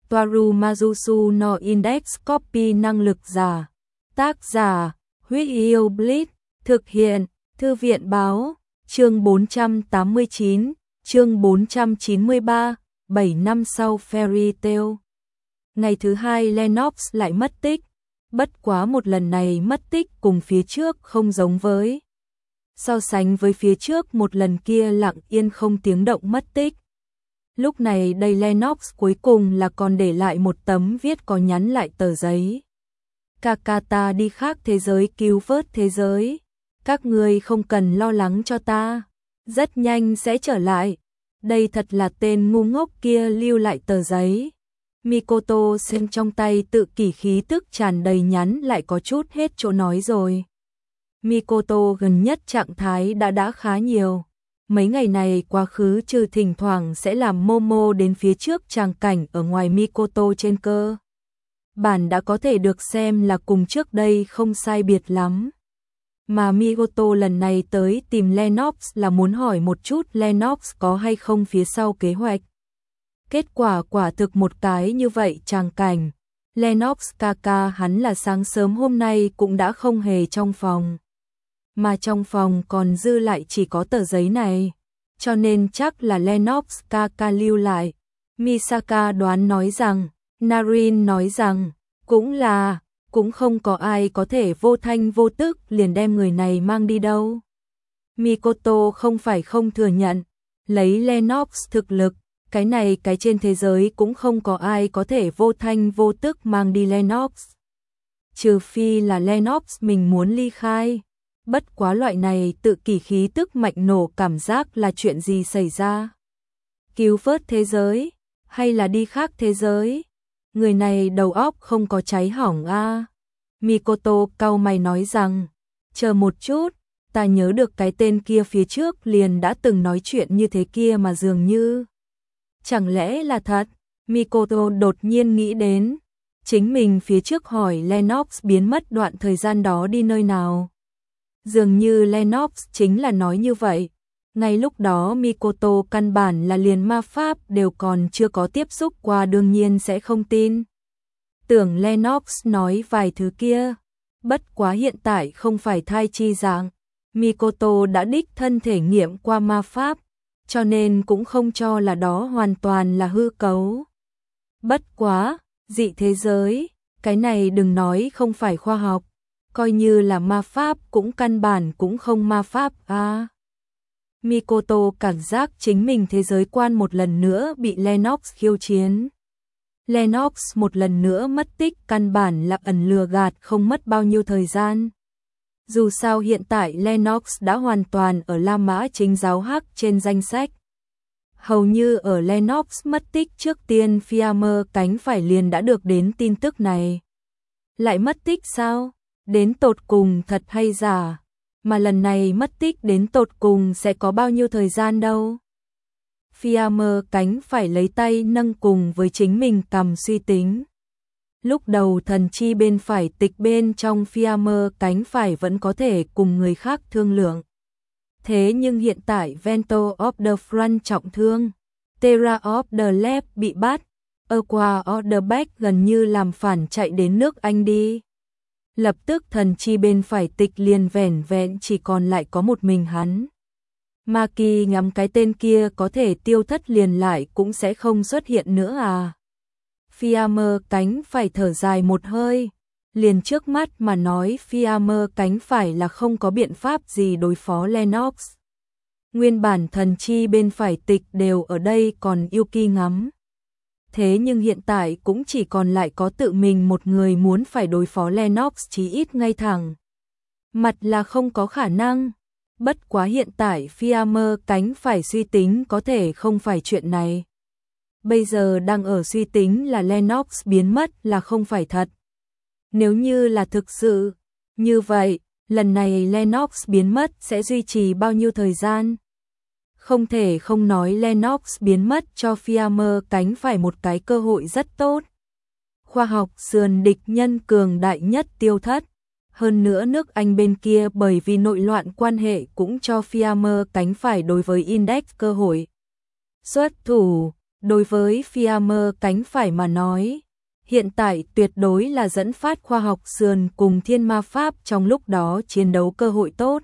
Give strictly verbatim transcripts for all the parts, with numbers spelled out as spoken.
Toaru Majusu no Index Copy năng lực giả. Tác giả, Huyết Yêu Blitz, thực hiện, Thư viện báo, chương bốn trăm tám mươi chín, chương bốn trăm chín mươi ba, bảy năm sau Fairy Tail. Ngày thứ hai Lennox lại mất tích, bất quá một lần này mất tích cùng phía trước không giống với. So sánh với phía trước một lần kia lặng yên không tiếng động mất tích. Lúc này đây Lennox cuối cùng là còn để lại một tấm viết có nhắn lại tờ giấy. Kakata đi khác thế giới cứu vớt thế giới. Các người không cần lo lắng cho ta. Rất nhanh sẽ trở lại. Đây thật là tên ngu ngốc kia lưu lại tờ giấy. Mikoto xem trong tay tự kỷ khí tức tràn đầy nhắn lại có chút hết chỗ nói rồi. Mikoto gần nhất trạng thái đã đã khá nhiều. Mấy ngày này quá khứ trừ thỉnh thoảng sẽ làm Momo đến phía trước tràng cảnh ở ngoài Mikoto trên cơ. Bản đã có thể được xem là cùng trước đây không sai biệt lắm. Mà Mikoto lần này tới tìm Lennox là muốn hỏi một chút Lennox có hay không phía sau kế hoạch. Kết quả quả thực một cái như vậy tràng cảnh. Lennox Kaka hắn là sáng sớm hôm nay cũng đã không hề trong phòng. Mà trong phòng còn dư lại chỉ có tờ giấy này. Cho nên chắc là Lennox Kaka lưu lại. Misaka đoán nói rằng, Narin nói rằng, cũng là, cũng không có ai có thể vô thanh vô tức liền đem người này mang đi đâu. Mikoto không phải không thừa nhận, lấy Lennox thực lực, cái này cái trên thế giới cũng không có ai có thể vô thanh vô tức mang đi Lennox. Trừ phi là Lennox mình muốn ly khai. Bất quá loại này tự kỷ khí tức mạnh nổ cảm giác là chuyện gì xảy ra? Cứu vớt thế giới? Hay là đi khác thế giới? Người này đầu óc không có cháy hỏng a. À? Mikoto cau mày nói rằng, chờ một chút, ta nhớ được cái tên kia phía trước liền đã từng nói chuyện như thế kia mà dường như. Chẳng lẽ là thật? Mikoto đột nhiên nghĩ đến, chính mình phía trước hỏi Lennox biến mất đoạn thời gian đó đi nơi nào. Dường như Lennox chính là nói như vậy. Ngay lúc đó Mikoto căn bản là liền ma pháp đều còn chưa có tiếp xúc qua đương nhiên sẽ không tin. Tưởng Lennox nói vài thứ kia. Bất quá hiện tại không phải thai chi dạng. Mikoto đã đích thân thể nghiệm qua ma pháp. Cho nên cũng không cho là đó hoàn toàn là hư cấu. Bất quá, dị thế giới. Cái này đừng nói không phải khoa học. Coi như là ma pháp cũng căn bản cũng không ma pháp a. À. Mikoto cảm giác chính mình thế giới quan một lần nữa bị Lennox khiêu chiến. Lennox một lần nữa mất tích căn bản là ẩn lừa gạt không mất bao nhiêu thời gian. Dù sao hiện tại Lennox đã hoàn toàn ở La Mã chính giáo hắc trên danh sách. Hầu như ở Lennox mất tích trước tiên Fiamer cánh phải liền đã được đến tin tức này. Lại mất tích sao? Đến tột cùng thật hay giả, mà lần này mất tích đến tột cùng sẽ có bao nhiêu thời gian đâu. Fiamer cánh phải lấy tay nâng cùng với chính mình cầm suy tính. Lúc đầu thần chi bên phải tịch bên trong Fiamer cánh phải vẫn có thể cùng người khác thương lượng. Thế nhưng hiện tại Vento of the Front trọng thương, Terra of the Left bị bắt, Aqua of the Back gần như làm phản chạy đến nước Anh đi. Lập tức thần chi bên phải tịch liền vẻn vẹn chỉ còn lại có một mình hắn. Maki ngắm cái tên kia có thể tiêu thất liền lại cũng sẽ không xuất hiện nữa à. Fiamer cánh phải thở dài một hơi. Liền trước mắt mà nói Fiamer cánh phải là không có biện pháp gì đối phó Lennox. Nguyên bản thần chi bên phải tịch đều ở đây còn Yuki ngắm. Thế nhưng hiện tại cũng chỉ còn lại có tự mình một người muốn phải đối phó Lennox chí ít ngay thẳng. Mặt là không có khả năng. Bất quá hiện tại Fiamer cánh phải suy tính có thể không phải chuyện này. Bây giờ đang ở suy tính là Lennox biến mất là không phải thật. Nếu như là thực sự, như vậy, lần này Lennox biến mất sẽ duy trì bao nhiêu thời gian? Không thể không nói Lennox biến mất cho Fiamer cánh phải một cái cơ hội rất tốt. Khoa học sườn địch nhân cường đại nhất tiêu thất. Hơn nữa nước Anh bên kia bởi vì nội loạn quan hệ cũng cho Fiamer cánh phải đối với Index cơ hội. Xuất thủ, Đối với Fiamma cánh phải mà nói, hiện tại tuyệt đối là dẫn phát khoa học sườn cùng thiên ma pháp trong lúc đó chiến đấu cơ hội tốt.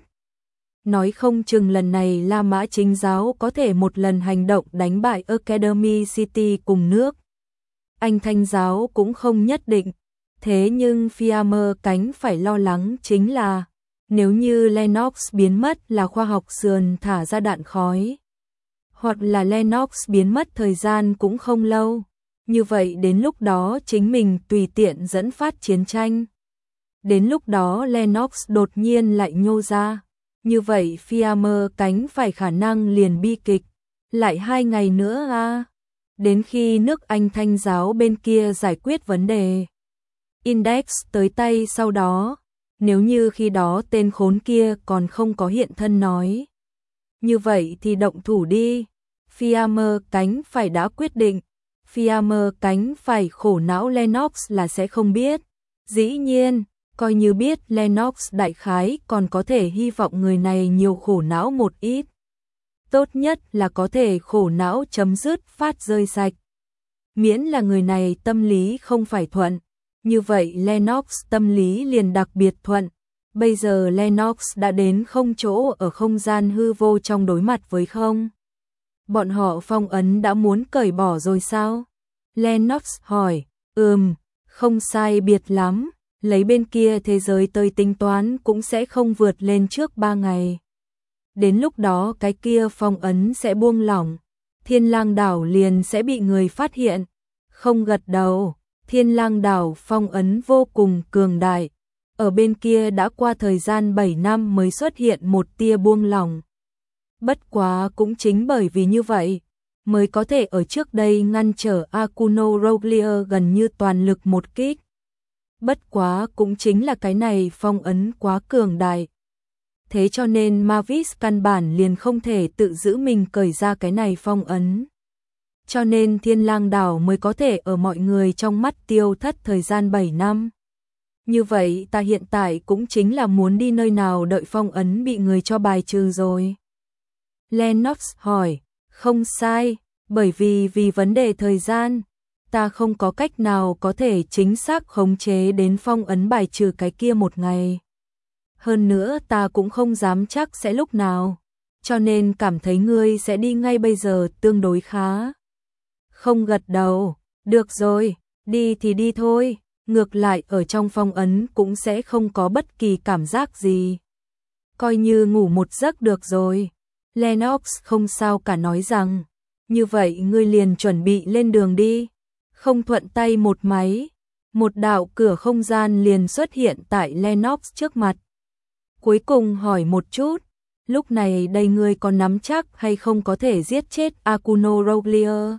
Nói không chừng lần này La Mã Chính giáo có thể một lần hành động đánh bại Academy City cùng nước. Anh Thanh giáo cũng không nhất định. Thế nhưng Fiamma cánh phải lo lắng chính là nếu như Lennox biến mất là khoa học sườn thả ra đạn khói. Hoặc là Lennox biến mất thời gian cũng không lâu. Như vậy đến lúc đó chính mình tùy tiện dẫn phát chiến tranh. Đến lúc đó Lennox đột nhiên lại nhô ra. Như vậy Fiamma cánh phải khả năng liền bi kịch. Lại hai ngày nữa à. Đến khi nước Anh Thanh giáo bên kia giải quyết vấn đề. Index tới tay sau đó. Nếu như khi đó tên khốn kia còn không có hiện thân nói. Như vậy thì động thủ đi. Fiamma cánh phải đã quyết định. Fiamma cánh phải khổ não Lennox là sẽ không biết. Dĩ nhiên, coi như biết Lennox đại khái còn có thể hy vọng người này nhiều khổ não một ít. Tốt nhất là có thể khổ não chấm dứt phát rơi sạch. Miễn là người này tâm lý không phải thuận. Như vậy Lennox tâm lý liền đặc biệt thuận. Bây giờ Lennox đã đến không chỗ ở không gian hư vô trong đối mặt với không. Bọn họ phong ấn đã muốn cởi bỏ rồi sao? Lennox hỏi, ừm, không sai biệt lắm, lấy bên kia thế giới tới tính toán cũng sẽ không vượt lên trước ba ngày. Đến lúc đó cái kia phong ấn sẽ buông lỏng, Thiên Lang đảo liền sẽ bị người phát hiện. Không gật đầu, Thiên Lang đảo phong ấn vô cùng cường đại. Ở bên kia đã qua thời gian bảy năm mới xuất hiện một tia buông lỏng. Bất quá cũng chính bởi vì như vậy, mới có thể ở trước đây ngăn trở Akuno Roglia gần như toàn lực một kích. Bất quá cũng chính là cái này phong ấn quá cường đại. Thế cho nên Mavis căn bản liền không thể tự giữ mình cởi ra cái này phong ấn. Cho nên Thiên Lang đảo mới có thể ở mọi người trong mắt tiêu thất thời gian bảy năm. Như vậy ta hiện tại cũng chính là muốn đi nơi nào đợi phong ấn bị người cho bài trừ rồi. Lennox hỏi, không sai, bởi vì vì vấn đề thời gian, ta không có cách nào có thể chính xác khống chế đến phong ấn bài trừ cái kia một ngày. Hơn nữa ta cũng không dám chắc sẽ lúc nào, cho nên cảm thấy ngươi sẽ đi ngay bây giờ tương đối khá. Không gật đầu, được rồi, đi thì đi thôi, ngược lại ở trong phong ấn cũng sẽ không có bất kỳ cảm giác gì. Coi như ngủ một giấc được rồi. Lennox không sao cả nói rằng, như vậy ngươi liền chuẩn bị lên đường đi. Không thuận tay một máy, một đạo cửa không gian liền xuất hiện tại Lennox trước mặt. Cuối cùng hỏi một chút, lúc này đây ngươi có nắm chắc hay không có thể giết chết Akuno Roglia?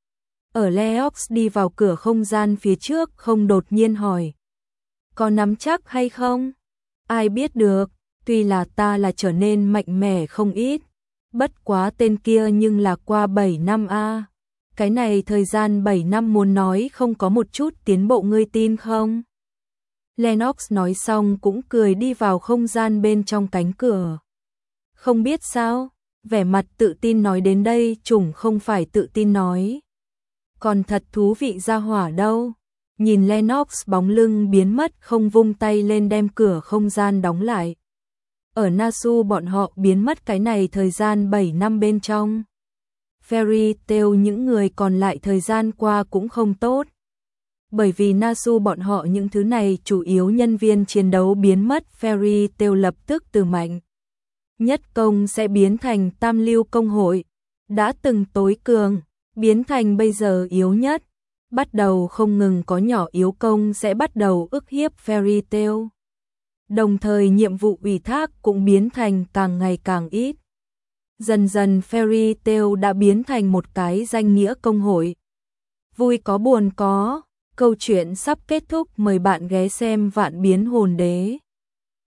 Ở Lennox đi vào cửa không gian phía trước không đột nhiên hỏi, có nắm chắc hay không? Ai biết được, tuy là ta là trở nên mạnh mẽ không ít. Bất quá tên kia nhưng là qua bảy năm a. À. Cái này thời gian bảy năm muốn nói không có một chút tiến bộ ngươi tin không? Lennox nói xong cũng cười đi vào không gian bên trong cánh cửa. Không biết sao, vẻ mặt tự tin nói đến đây trùng không phải tự tin nói. Còn thật thú vị ra hỏa đâu. Nhìn Lennox bóng lưng biến mất không vung tay lên đem cửa không gian đóng lại. Ở Nasu bọn họ biến mất cái này thời gian bảy năm bên trong. Fairy Tail những người còn lại thời gian qua cũng không tốt. Bởi vì Nasu bọn họ những thứ này chủ yếu nhân viên chiến đấu biến mất, Fairy Tail lập tức từ mạnh nhất công sẽ biến thành tam lưu công hội. Đã từng tối cường, biến thành bây giờ yếu nhất. Bắt đầu không ngừng có nhỏ yếu công sẽ bắt đầu ức hiếp Fairy Tail. Đồng thời nhiệm vụ ủy thác cũng biến thành càng ngày càng ít. Dần dần Fairy Tail đã biến thành một cái danh nghĩa công hội. Vui có buồn có, câu chuyện sắp kết thúc, mời bạn ghé xem Vạn Biến Hồn Đế.